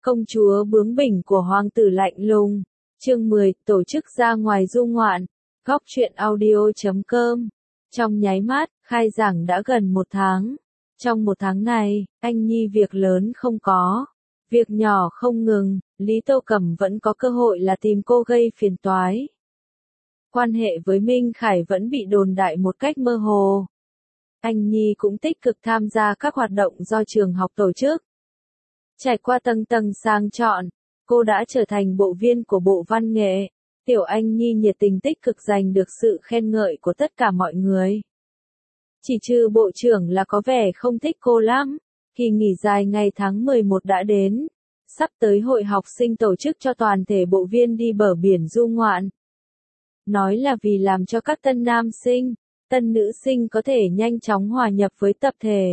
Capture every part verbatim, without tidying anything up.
Công chúa bướng bỉnh của hoàng tử lạnh lùng. Chương mười, tổ chức ra ngoài du ngoạn. Góc truyện audio chấm com. Trong nháy mắt, khai giảng đã gần một tháng. Trong một tháng này, anh Nhi việc lớn không có. Việc nhỏ không ngừng, Lý Tô Cẩm vẫn có cơ hội là tìm cô gây phiền toái. Quan hệ với Minh Khải vẫn bị đồn đại một cách mơ hồ. Anh Nhi cũng tích cực tham gia các hoạt động do trường học tổ chức. Trải qua tầng tầng sang chọn, cô đã trở thành bộ viên của bộ văn nghệ. Tiểu Anh Nhi nhiệt tình tích cực giành được sự khen ngợi của tất cả mọi người. Chỉ trừ bộ trưởng là có vẻ không thích cô lắm. Kỳ nghỉ dài ngày tháng mười một đã đến. Sắp tới hội học sinh tổ chức cho toàn thể bộ viên đi bờ biển du ngoạn. Nói là vì làm cho các tân nam sinh, tân nữ sinh có thể nhanh chóng hòa nhập với tập thể.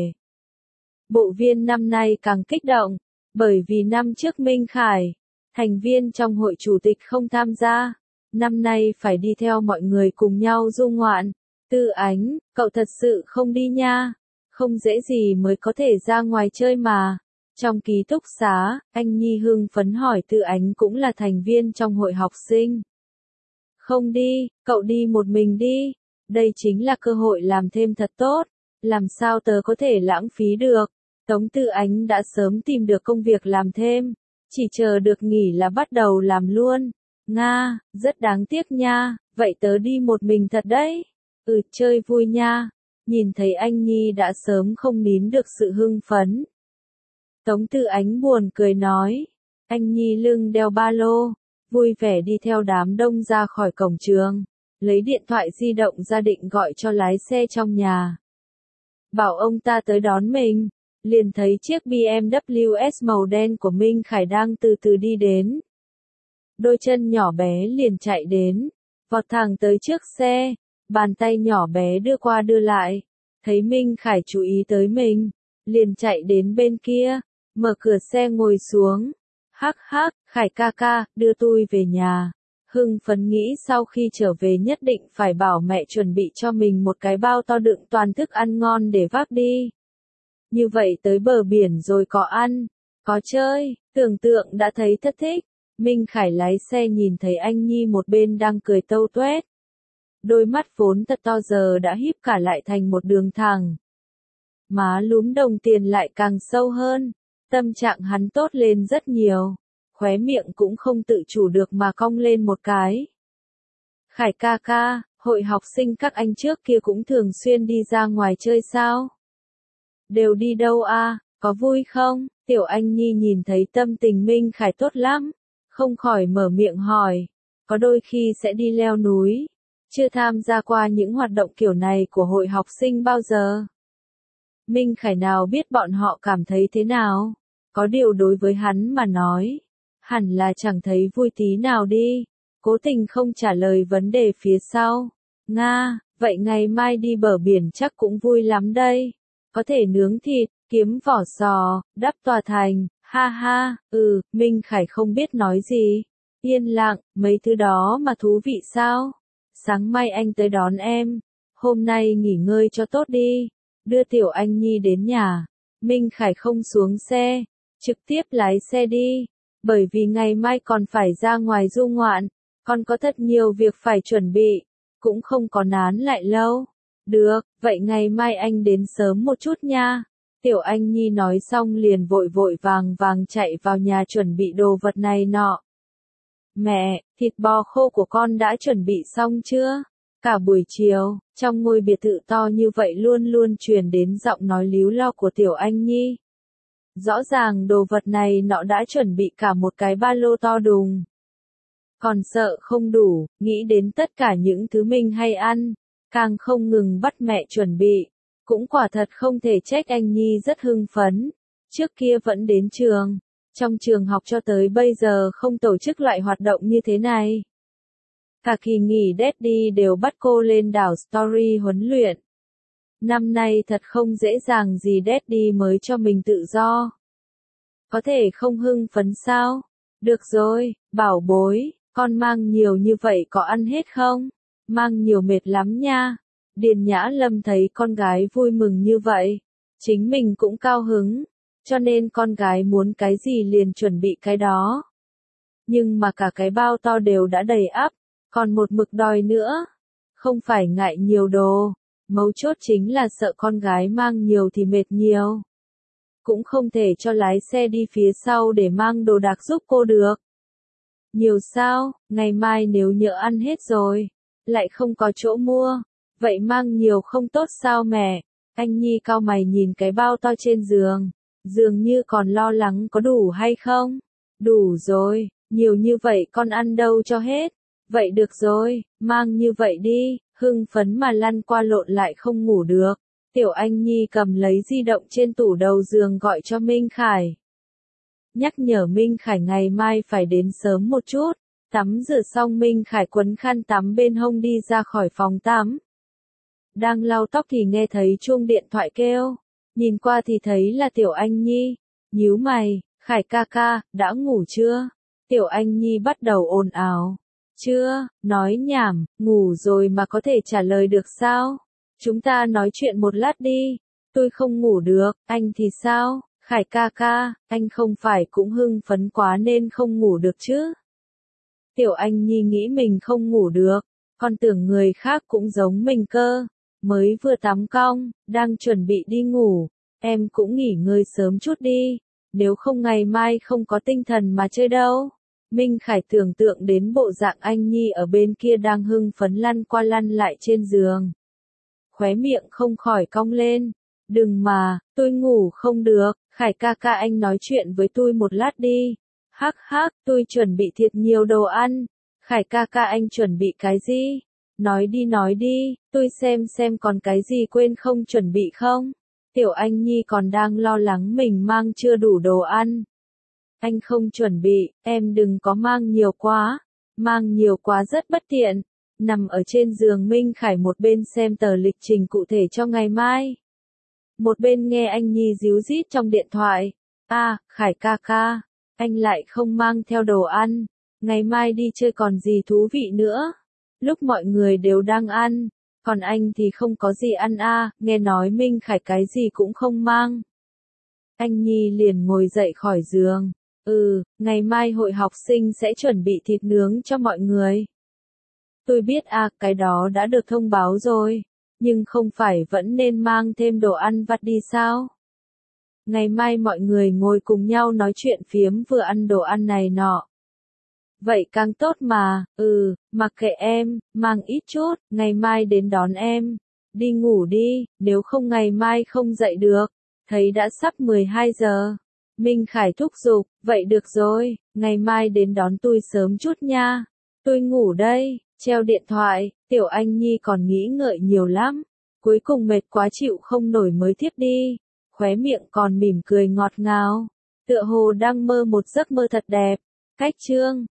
Bộ viên năm nay càng kích động, bởi vì năm trước Minh Khải, thành viên trong hội chủ tịch không tham gia, năm nay phải đi theo mọi người cùng nhau du ngoạn. Tư Ánh, cậu thật sự không đi nha, không dễ gì mới có thể ra ngoài chơi mà. Trong ký túc xá, anh Nhi hưng phấn hỏi Tư Ánh cũng là thành viên trong hội học sinh. Không đi, cậu đi một mình đi, đây chính là cơ hội làm thêm thật tốt, làm sao tớ có thể lãng phí được. Tống Tư Ánh đã sớm tìm được công việc làm thêm, chỉ chờ được nghỉ là bắt đầu làm luôn. Nga, rất đáng tiếc nha, vậy tớ đi một mình thật đấy. Ừ, chơi vui nha. Nhìn thấy anh Nhi đã sớm không nín được sự hưng phấn. Tống Tư Ánh buồn cười nói, anh Nhi lưng đeo ba lô, vui vẻ đi theo đám đông ra khỏi cổng trường, lấy điện thoại di động ra định gọi cho lái xe trong nhà. Bảo ông ta tới đón mình. Liền thấy chiếc bê em vê ét màu đen của Minh Khải đang từ từ đi đến. Đôi chân nhỏ bé liền chạy đến, vọt thẳng tới trước xe, bàn tay nhỏ bé đưa qua đưa lại. Thấy Minh Khải chú ý tới mình, liền chạy đến bên kia, mở cửa xe ngồi xuống. Hắc hắc, Khải ca ca, đưa tôi về nhà. Hưng phấn nghĩ sau khi trở về nhất định phải bảo mẹ chuẩn bị cho mình một cái bao to đựng toàn thức ăn ngon để vác đi. Như vậy tới bờ biển rồi có ăn, có chơi, tưởng tượng đã thấy thất thích. Minh Khải lái xe nhìn thấy anh Nhi một bên đang cười tâu tuét. Đôi mắt vốn thật to giờ đã híp cả lại thành một đường thẳng. Má lúm đồng tiền lại càng sâu hơn, tâm trạng hắn tốt lên rất nhiều, khóe miệng cũng không tự chủ được mà cong lên một cái. Khải ca ca, hội học sinh các anh trước kia cũng thường xuyên đi ra ngoài chơi sao? Đều đi đâu a, có vui không? Tiểu Anh Nhi nhìn thấy tâm tình Minh Khải tốt lắm, không khỏi mở miệng hỏi, có đôi khi sẽ đi leo núi, chưa tham gia qua những hoạt động kiểu này của hội học sinh bao giờ. Minh Khải nào biết bọn họ cảm thấy thế nào, có điều đối với hắn mà nói, hẳn là chẳng thấy vui tí nào đi, cố tình không trả lời vấn đề phía sau. Nga, vậy ngày mai đi bờ biển chắc cũng vui lắm đây. Có thể nướng thịt, kiếm vỏ sò, đắp tòa thành, ha ha, ừ, Minh Khải không biết nói gì. Yên lặng, mấy thứ đó mà thú vị sao? Sáng mai anh tới đón em. Hôm nay nghỉ ngơi cho tốt đi. Đưa Tiểu Anh Nhi đến nhà. Minh Khải không xuống xe, trực tiếp lái xe đi. Bởi vì ngày mai còn phải ra ngoài du ngoạn, còn có thật nhiều việc phải chuẩn bị, cũng không có nán lại lâu. Được, vậy ngày mai anh đến sớm một chút nha. Tiểu Anh Nhi nói xong liền vội vội vàng vàng chạy vào nhà chuẩn bị đồ vật này nọ. Mẹ, thịt bò khô của con đã chuẩn bị xong chưa? Cả buổi chiều, trong ngôi biệt thự to như vậy luôn luôn truyền đến giọng nói líu lo của Tiểu Anh Nhi. Rõ ràng đồ vật này nọ đã chuẩn bị cả một cái ba lô to đùng. Còn sợ không đủ, nghĩ đến tất cả những thứ mình hay ăn. Càng không ngừng bắt mẹ chuẩn bị, cũng quả thật không thể trách anh Nhi rất hưng phấn. Trước kia vẫn đến trường, trong trường học cho tới bây giờ không tổ chức loại hoạt động như thế này. Cả kỳ nghỉ Daddy đều bắt cô lên đảo Story huấn luyện. Năm nay thật không dễ dàng gì Daddy mới cho mình tự do. Có thể không hưng phấn sao? Được rồi, bảo bối, con mang nhiều như vậy có ăn hết không? Mang nhiều mệt lắm nha. Điền Nhã Lâm thấy con gái vui mừng như vậy, chính mình cũng cao hứng, cho nên con gái muốn cái gì liền chuẩn bị cái đó. Nhưng mà cả cái bao to đều đã đầy ắp, còn một mực đòi nữa. Không phải ngại nhiều đồ, mấu chốt chính là sợ con gái mang nhiều thì mệt nhiều. Cũng không thể cho lái xe đi phía sau để mang đồ đạc giúp cô được. Nhiều sao, ngày mai nếu nhỡ ăn hết rồi, lại không có chỗ mua, vậy mang nhiều không tốt sao mẹ? Anh Nhi cau mày nhìn cái bao to trên giường, dường như còn lo lắng có đủ hay không. Đủ rồi, nhiều như vậy con ăn đâu cho hết. Vậy được rồi, mang như vậy đi, hưng phấn mà lăn qua lộn lại không ngủ được. Tiểu Anh Nhi cầm lấy di động trên tủ đầu giường gọi cho Minh Khải. Nhắc nhở Minh Khải ngày mai phải đến sớm một chút. Tắm rửa xong Minh Khải quấn khăn tắm bên hông đi ra khỏi phòng tắm. Đang lau tóc thì nghe thấy chuông điện thoại kêu. Nhìn qua thì thấy là Tiểu Anh Nhi. Nhíu mày, Khải ca ca, đã ngủ chưa? Tiểu Anh Nhi bắt đầu ồn ào. Chưa, nói nhảm, ngủ rồi mà có thể trả lời được sao? Chúng ta nói chuyện một lát đi. Tôi không ngủ được, anh thì sao? Khải ca ca, anh không phải cũng hưng phấn quá nên không ngủ được chứ? Tiểu Anh Nhi nghĩ mình không ngủ được, còn tưởng người khác cũng giống mình cơ. Mới vừa tắm cong, đang chuẩn bị đi ngủ, em cũng nghỉ ngơi sớm chút đi, nếu không ngày mai không có tinh thần mà chơi đâu. Minh Khải tưởng tượng đến bộ dạng anh Nhi ở bên kia đang hưng phấn lăn qua lăn lại trên giường. Khóe miệng không khỏi cong lên. Đừng mà, tôi ngủ không được, Khải ca ca anh nói chuyện với tôi một lát đi. Hắc hắc, tôi chuẩn bị thiệt nhiều đồ ăn. Khải ca ca anh chuẩn bị cái gì? Nói đi nói đi, tôi xem xem còn cái gì quên không chuẩn bị không. Tiểu Anh Nhi còn đang lo lắng mình mang chưa đủ đồ ăn. Anh không chuẩn bị, em đừng có mang nhiều quá. Mang nhiều quá rất bất tiện. Nằm ở trên giường Minh Khải một bên xem tờ lịch trình cụ thể cho ngày mai. Một bên nghe anh Nhi díu dít trong điện thoại. À, Khải ca ca, anh lại không mang theo đồ ăn. Ngày mai đi chơi còn gì thú vị nữa. Lúc mọi người đều đang ăn, còn anh thì không có gì ăn à, nghe nói Minh Khải cái gì cũng không mang. Anh Nhi liền ngồi dậy khỏi giường. Ừ, ngày mai hội học sinh sẽ chuẩn bị thịt nướng cho mọi người. Tôi biết à, cái đó đã được thông báo rồi. Nhưng không phải vẫn nên mang thêm đồ ăn vặt đi sao? Ngày mai mọi người ngồi cùng nhau nói chuyện phiếm vừa ăn đồ ăn này nọ. Vậy càng tốt mà, ừ, mặc kệ em, mang ít chút, ngày mai đến đón em. Đi ngủ đi, nếu không ngày mai không dậy được. Thấy đã sắp mười hai giờ. Minh Khải thúc giục, vậy được rồi, ngày mai đến đón tôi sớm chút nha. Tôi ngủ đây, treo điện thoại, Tiểu Anh Nhi còn nghĩ ngợi nhiều lắm. Cuối cùng mệt quá chịu không nổi mới thiếp đi. Khóe miệng còn mỉm cười ngọt ngào. Tựa hồ đang mơ một giấc mơ thật đẹp. Cách chương